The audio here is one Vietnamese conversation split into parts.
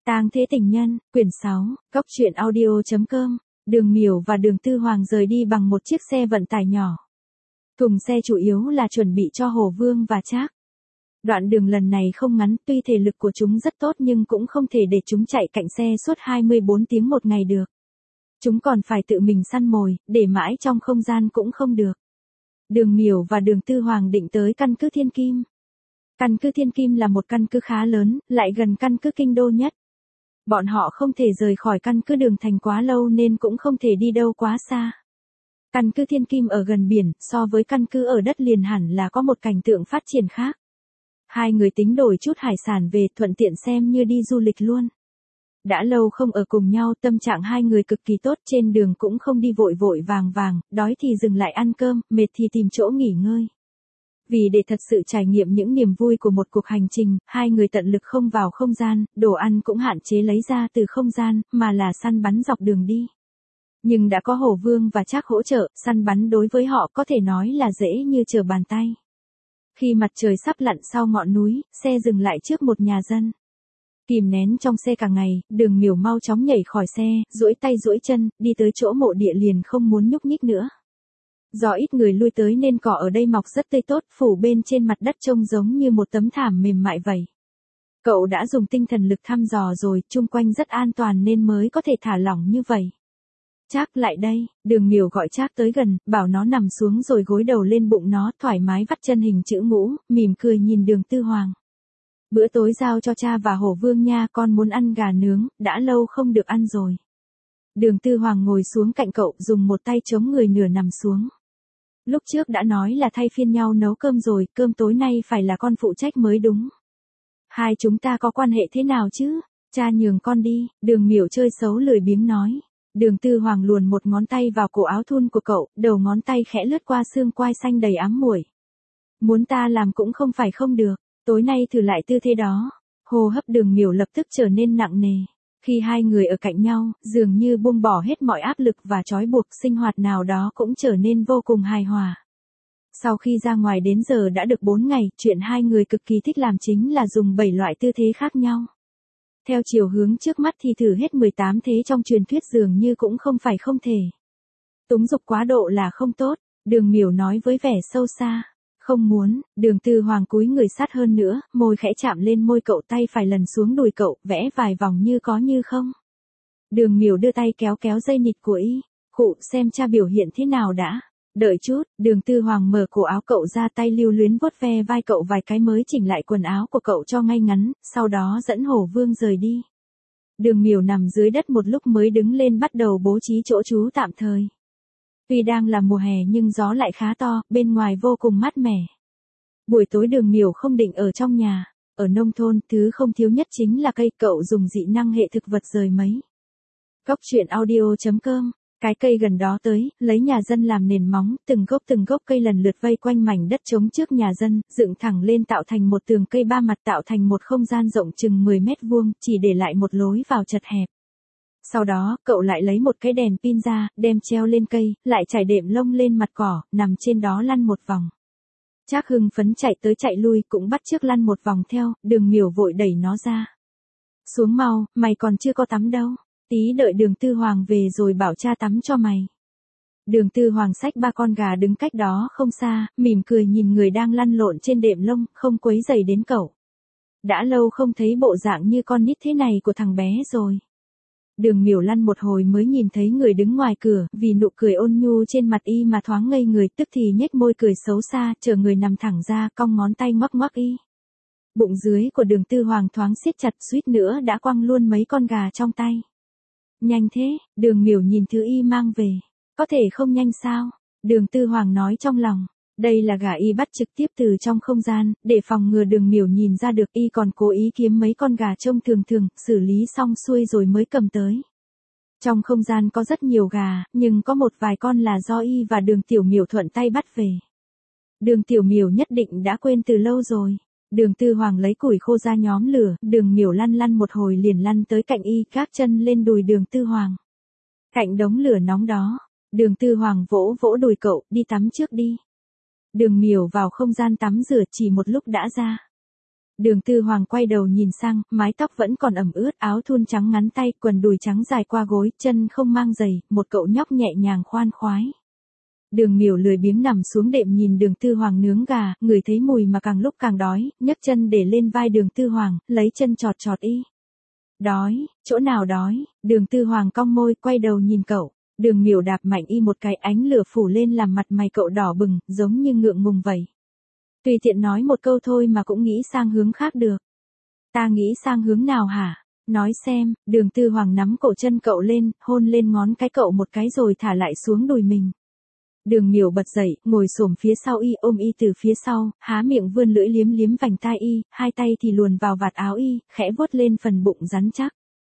Tang Thế Tình Nhân, quyển 6, Cóc truyện audio.com. Đường Miểu và Đường Tư Hoàng rời đi bằng một chiếc xe vận tải nhỏ. Thùng xe chủ yếu là chuẩn bị cho Hồ Vương và Trác. Đoạn đường lần này không ngắn, tuy thể lực của chúng rất tốt nhưng cũng không thể để chúng chạy cạnh xe suốt 24 tiếng một ngày được. Chúng còn phải tự mình săn mồi, để mãi trong không gian cũng không được. Đường Miểu và Đường Tư Hoàng định tới căn cứ Thiên Kim. Căn cứ Thiên Kim là một căn cứ khá lớn, lại gần căn cứ kinh đô nhất. Bọn họ không thể rời khỏi căn cứ Đường Thành quá lâu nên cũng không thể đi đâu quá xa. Căn cứ Thiên Kim ở gần biển, so với căn cứ ở đất liền hẳn là có một cảnh tượng phát triển khác. Hai người tính đổi chút hải sản về, thuận tiện xem như đi du lịch luôn. Đã lâu không ở cùng nhau, tâm trạng hai người cực kỳ tốt, trên đường cũng không đi vội vội vàng vàng, đói thì dừng lại ăn cơm, mệt thì tìm chỗ nghỉ ngơi. Vì để thật sự trải nghiệm những niềm vui của một cuộc hành trình, hai người tận lực không vào không gian, đồ ăn cũng hạn chế lấy ra từ không gian, mà là săn bắn dọc đường đi. Nhưng đã có Hồ Vương và Trác hỗ trợ, săn bắn đối với họ có thể nói là dễ như trở bàn tay. Khi mặt trời sắp lặn sau ngọn núi, xe dừng lại trước một nhà dân. Kìm nén trong xe cả ngày, Đường Miểu mau chóng nhảy khỏi xe, duỗi tay duỗi chân, đi tới chỗ mộ địa liền không muốn nhúc nhích nữa. Do ít người lui tới nên cỏ ở đây mọc rất tươi tốt, phủ bên trên mặt đất trông giống như một tấm thảm mềm mại vậy. Cậu đã dùng tinh thần lực thăm dò rồi, chung quanh rất an toàn nên mới có thể thả lỏng như vậy. Trác lại đây, Đường Miểu gọi Trác tới gần, bảo nó nằm xuống rồi gối đầu lên bụng nó, thoải mái vắt chân hình chữ ngũ, mỉm cười nhìn Đường Tư Hoàng. Bữa tối giao cho cha và Hổ Vương nha, con muốn ăn gà nướng, đã lâu không được ăn rồi. Đường Tư Hoàng ngồi xuống cạnh cậu, dùng một tay chống người nửa nằm xuống. Lúc trước đã nói là thay phiên nhau nấu cơm rồi, cơm tối nay phải là con phụ trách mới đúng. Hai chúng ta có quan hệ thế nào chứ? Cha nhường con đi, Đường Miểu chơi xấu lười biếng nói. Đường Tư Hoàng luồn một ngón tay vào cổ áo thun của cậu, đầu ngón tay khẽ lướt qua xương quai xanh đầy ám muội. Muốn ta làm cũng không phải không được, tối nay thử lại tư thế đó. Hô hấp Đường Miểu lập tức trở nên nặng nề. Khi hai người ở cạnh nhau, dường như buông bỏ hết mọi áp lực và trói buộc, sinh hoạt nào đó cũng trở nên vô cùng hài hòa. Sau khi ra ngoài đến giờ đã được 4 ngày, chuyện hai người cực kỳ thích làm chính là dùng 7 loại tư thế khác nhau. Theo chiều hướng trước mắt thì thử hết 18 thế trong truyền thuyết dường như cũng không phải không thể. Túng dục quá độ là không tốt, Đường Miểu nói với vẻ sâu xa. Không muốn, Đường Tư Hoàng cúi người sát hơn nữa, môi khẽ chạm lên môi cậu, tay phải lần xuống đùi cậu, vẽ vài vòng như có như không. Đường Miểu đưa tay kéo kéo dây nịt của y, khụ, xem cha biểu hiện thế nào đã. Đợi chút, Đường Tư Hoàng mở cổ áo cậu ra, tay lưu luyến vuốt ve vai cậu vài cái mới chỉnh lại quần áo của cậu cho ngay ngắn, sau đó dẫn Hổ Vương rời đi. Đường Miểu nằm dưới đất một lúc mới đứng lên bắt đầu bố trí chỗ trú tạm thời. Tuy đang là mùa hè nhưng gió lại khá to, bên ngoài vô cùng mát mẻ. Buổi tối Đường Miểu không định ở trong nhà, ở nông thôn, thứ không thiếu nhất chính là cây, cậu dùng dị năng hệ thực vật rời mấy. Cóc truyện audio.com. Cái cây gần đó tới, lấy nhà dân làm nền móng, từng gốc cây lần lượt vây quanh mảnh đất trống trước nhà dân, dựng thẳng lên tạo thành một tường cây ba mặt, tạo thành một không gian rộng chừng 10 mét vuông, chỉ để lại một lối vào chật hẹp. Sau đó, cậu lại lấy một cái đèn pin ra, đem treo lên cây, lại trải đệm lông lên mặt cỏ, nằm trên đó lăn một vòng. Trác hưng phấn chạy tới chạy lui, cũng bắt chước lăn một vòng theo, Đường Miểu vội đẩy nó ra. Xuống mau, mày còn chưa có tắm đâu. Tí đợi Đường Tư Hoàng về rồi bảo cha tắm cho mày. Đường Tư Hoàng xách 3 con gà đứng cách đó không xa, mỉm cười nhìn người đang lăn lộn trên đệm lông, không quấy rầy đến cậu. Đã lâu không thấy bộ dạng như con nít thế này của thằng bé rồi. Đường Miểu lăn một hồi mới nhìn thấy người đứng ngoài cửa, vì nụ cười ôn nhu trên mặt y mà thoáng ngây người, tức thì nhếch môi cười xấu xa, chờ người nằm thẳng ra, cong ngón tay ngoắc ngoắc y. Bụng dưới của Đường Tư Hoàng thoáng siết chặt, suýt nữa đã quăng luôn mấy con gà trong tay. Nhanh thế, Đường Miểu nhìn thứ y mang về. Có thể không nhanh sao? Đường Tư Hoàng nói trong lòng. Đây là gà y bắt trực tiếp từ trong không gian, để phòng ngừa Đường Miểu nhìn ra được, y còn cố ý kiếm mấy con gà trông thường thường, xử lý xong xuôi rồi mới cầm tới. Trong không gian có rất nhiều gà, nhưng có một vài con là do y và Đường Tiểu Miểu thuận tay bắt về. Đường Tiểu Miểu nhất định đã quên từ lâu rồi. Đường Tư Hoàng lấy củi khô ra nhóm lửa, Đường Miểu lăn một hồi liền lăn tới cạnh y, gác chân lên đùi Đường Tư Hoàng. Cạnh đống lửa nóng đó, Đường Tư Hoàng vỗ vỗ đùi cậu, đi tắm trước đi. Đường Miểu vào không gian tắm rửa chỉ một lúc đã ra. Đường Tư Hoàng quay đầu nhìn sang, mái tóc vẫn còn ẩm ướt, áo thun trắng ngắn tay, quần đùi trắng dài qua gối, chân không mang giày, một cậu nhóc nhẹ nhàng khoan khoái. Đường Miểu lười biếng nằm xuống đệm nhìn Đường Tư Hoàng nướng gà, ngửi thấy mùi mà càng lúc càng đói, nhấc chân để lên vai Đường Tư Hoàng, lấy chân chọt chọt y. Đói, chỗ nào đói? Đường Tư Hoàng cong môi, quay đầu nhìn cậu. Đường Miểu đạp mạnh y một cái, ánh lửa phủ lên làm mặt mày cậu đỏ bừng, giống như ngượng ngùng vậy. Tùy tiện nói một câu thôi mà cũng nghĩ sang hướng khác được. Ta nghĩ sang hướng nào hả? Nói xem. Đường Tư Hoàng nắm cổ chân cậu lên, hôn lên ngón cái cậu một cái rồi thả lại xuống đùi mình. Đường Miểu bật dậy, ngồi xổm phía sau y, ôm y từ phía sau, há miệng vươn lưỡi liếm liếm vành tai y, hai tay thì luồn vào vạt áo y, khẽ vuốt lên phần bụng rắn chắc.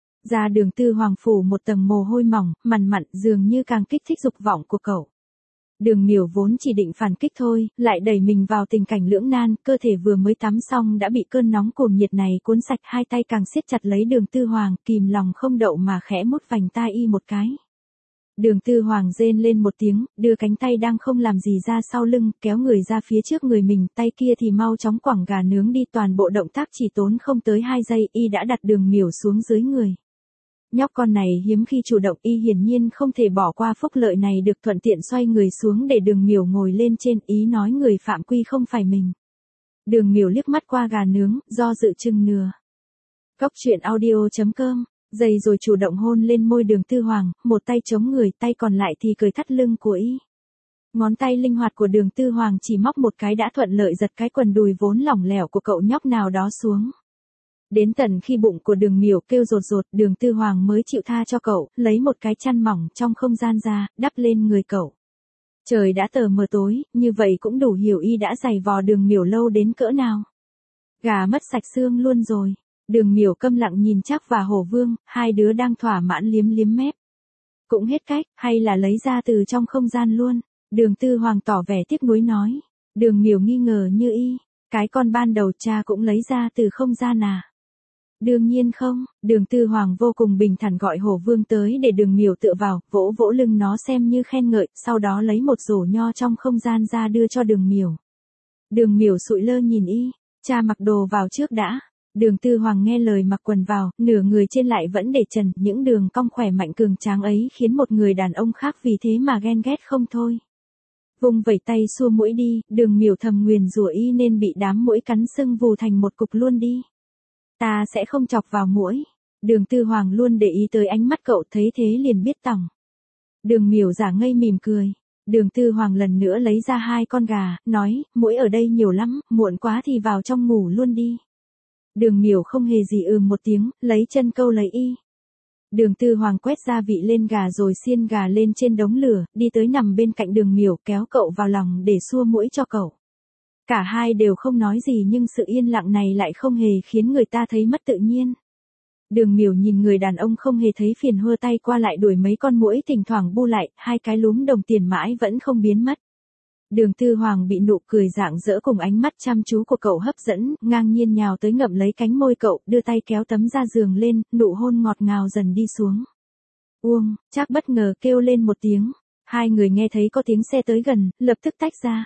Da Đường Tư Hoàng phủ một tầng mồ hôi mỏng, mằn mặn, dường như càng kích thích dục vọng của cậu. Đường Miểu vốn chỉ định phản kích thôi, lại đẩy mình vào tình cảnh lưỡng nan, cơ thể vừa mới tắm xong đã bị cơn nóng cuồng nhiệt này cuốn sạch, hai tay càng siết chặt lấy Đường Tư Hoàng, kìm lòng không đậu mà khẽ mút vành tai y một cái. Đường Tư Hoàng rên lên một tiếng, đưa cánh tay đang không làm gì ra sau lưng, kéo người ra phía trước người mình, tay kia thì mau chóng quẳng gà nướng đi, toàn bộ động tác chỉ tốn không tới 2 giây, y đã đặt Đường Miểu xuống dưới người. Nhóc con này hiếm khi chủ động, y hiển nhiên không thể bỏ qua phúc lợi này, được thuận tiện xoay người xuống để Đường Miểu ngồi lên trên, ý nói người phạm quy không phải mình. Đường Miểu liếc mắt qua gà nướng, do dự chừng nửa. Cóc truyện audio.com, dày rồi chủ động hôn lên môi Đường Tư Hoàng, một tay chống người, tay còn lại thì cười thắt lưng của y. Ngón tay linh hoạt của Đường Tư Hoàng chỉ móc một cái đã thuận lợi giật cái quần đùi vốn lỏng lẻo của cậu nhóc nào đó xuống. Đến tận khi bụng của Đường Miểu kêu rột rột, Đường Tư Hoàng mới chịu tha cho cậu, lấy một cái chăn mỏng trong không gian ra, đắp lên người cậu. Trời đã tờ mờ tối, như vậy cũng đủ hiểu y đã giày vò Đường Miểu lâu đến cỡ nào. Gà mất sạch xương luôn rồi. Đường Miểu câm lặng nhìn Trác và Hổ Vương, hai đứa đang thỏa mãn liếm liếm mép. Cũng hết cách, hay là lấy ra từ trong không gian luôn. Đường Tư Hoàng tỏ vẻ tiếc nuối nói. Đường Miểu nghi ngờ như y. Cái con ban đầu cha cũng lấy ra từ không gian à? Đương nhiên không. Đường Tư Hoàng vô cùng bình thản gọi Hổ Vương tới để Đường Miểu tựa vào, vỗ vỗ lưng nó xem như khen ngợi, sau đó lấy một rổ nho trong không gian ra đưa cho Đường Miểu. Đường Miểu sụi lơ nhìn y. Cha mặc đồ vào trước đã. Đường Tư Hoàng nghe lời mặc quần vào, nửa người trên lại vẫn để trần, những đường cong khỏe mạnh cường tráng ấy khiến một người đàn ông khác vì thế mà ghen ghét không thôi. Vung vẩy tay xua muỗi đi, Đường Miểu thầm nguyền rủa y nên bị đám muỗi cắn sưng vù thành một cục luôn đi. Ta sẽ không chọc vào muỗi. Đường Tư Hoàng luôn để ý tới ánh mắt cậu, thấy thế liền biết tỏng. Đường Miểu giả ngây mỉm cười. Đường Tư Hoàng lần nữa lấy ra 2 con gà, nói, muỗi ở đây nhiều lắm, muộn quá thì vào trong ngủ luôn đi. Đường Miểu không hề gì một tiếng, lấy chân câu lấy y. Đường Tư Hoàng quét gia vị lên gà rồi xiên gà lên trên đống lửa, đi tới nằm bên cạnh Đường Miểu, kéo cậu vào lòng để xua muỗi cho cậu. Cả hai đều không nói gì nhưng sự yên lặng này lại không hề khiến người ta thấy mất tự nhiên. Đường Miểu nhìn người đàn ông không hề thấy phiền, hơ tay qua lại đuổi mấy con muỗi, thỉnh thoảng bu lại, 2 cái lúm đồng tiền mãi vẫn không biến mất. Đường Tư Hoàng bị nụ cười rạng rỡ cùng ánh mắt chăm chú của cậu hấp dẫn, ngang nhiên nhào tới ngậm lấy cánh môi cậu, đưa tay kéo tấm da giường lên, nụ hôn ngọt ngào dần đi xuống. Uông, Trác bất ngờ kêu lên một tiếng. Hai người nghe thấy có tiếng xe tới gần, lập tức tách ra.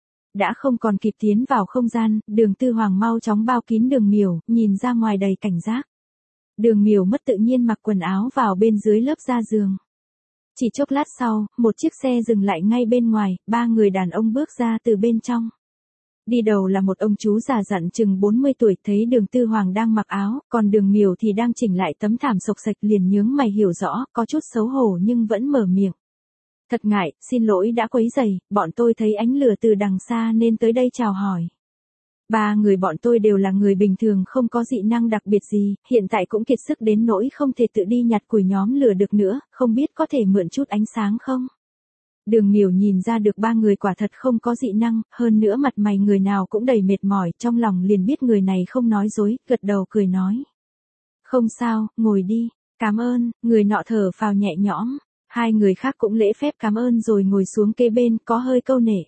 Đã không còn kịp tiến vào không gian, Đường Tư Hoàng mau chóng bao kín Đường Miểu, nhìn ra ngoài đầy cảnh giác. Đường Miểu mất tự nhiên mặc quần áo vào bên dưới lớp da giường. Chỉ chốc lát sau, một chiếc xe dừng lại ngay bên ngoài, 3 người đàn ông bước ra từ bên trong. Đi đầu là một ông chú già dặn chừng 40 tuổi, thấy Đường Tư Hoàng đang mặc áo, còn Đường Miểu thì đang chỉnh lại tấm thảm xộc xệch, liền nhướng mày hiểu rõ, có chút xấu hổ nhưng vẫn mở miệng. Thật ngại, xin lỗi đã quấy rầy, bọn tôi thấy ánh lửa từ đằng xa nên tới đây chào hỏi. 3 người bọn tôi đều là người bình thường, không có dị năng đặc biệt gì, hiện tại cũng kiệt sức đến nỗi không thể tự đi nhặt củi nhóm lửa được nữa, không biết có thể mượn chút ánh sáng không? Đường Miểu nhìn ra được 3 người quả thật không có dị năng, hơn nữa mặt mày người nào cũng đầy mệt mỏi, trong lòng liền biết người này không nói dối, gật đầu cười nói. Không sao, ngồi đi, cảm ơn, người nọ thở phào nhẹ nhõm. 2 người khác cũng lễ phép cảm ơn rồi ngồi xuống kế bên, có hơi câu nể.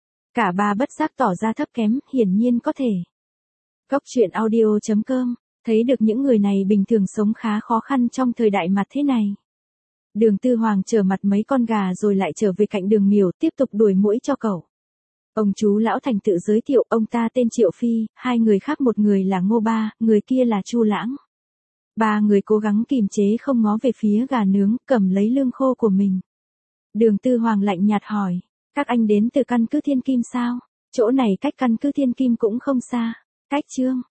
Cả 3 bất giác tỏ ra thấp kém, hiển nhiên có thể. Cóc truyện audio.com, thấy được những người này bình thường sống khá khó khăn trong thời đại mặt thế này. Đường Tư Hoàng trở mặt mấy con gà rồi lại trở về cạnh Đường Miểu, tiếp tục đuổi muỗi cho cậu. Ông chú lão thành tự giới thiệu, ông ta tên Triệu Phi, hai người khác, một người là Ngô Ba, người kia là Chu Lãng. Ba người cố gắng kìm chế không ngó về phía gà nướng, cầm lấy lương khô của mình. Đường Tư Hoàng lạnh nhạt hỏi, các anh đến từ căn cứ Thiên Kim sao? Chỗ này cách căn cứ Thiên Kim cũng không xa. Cách Trương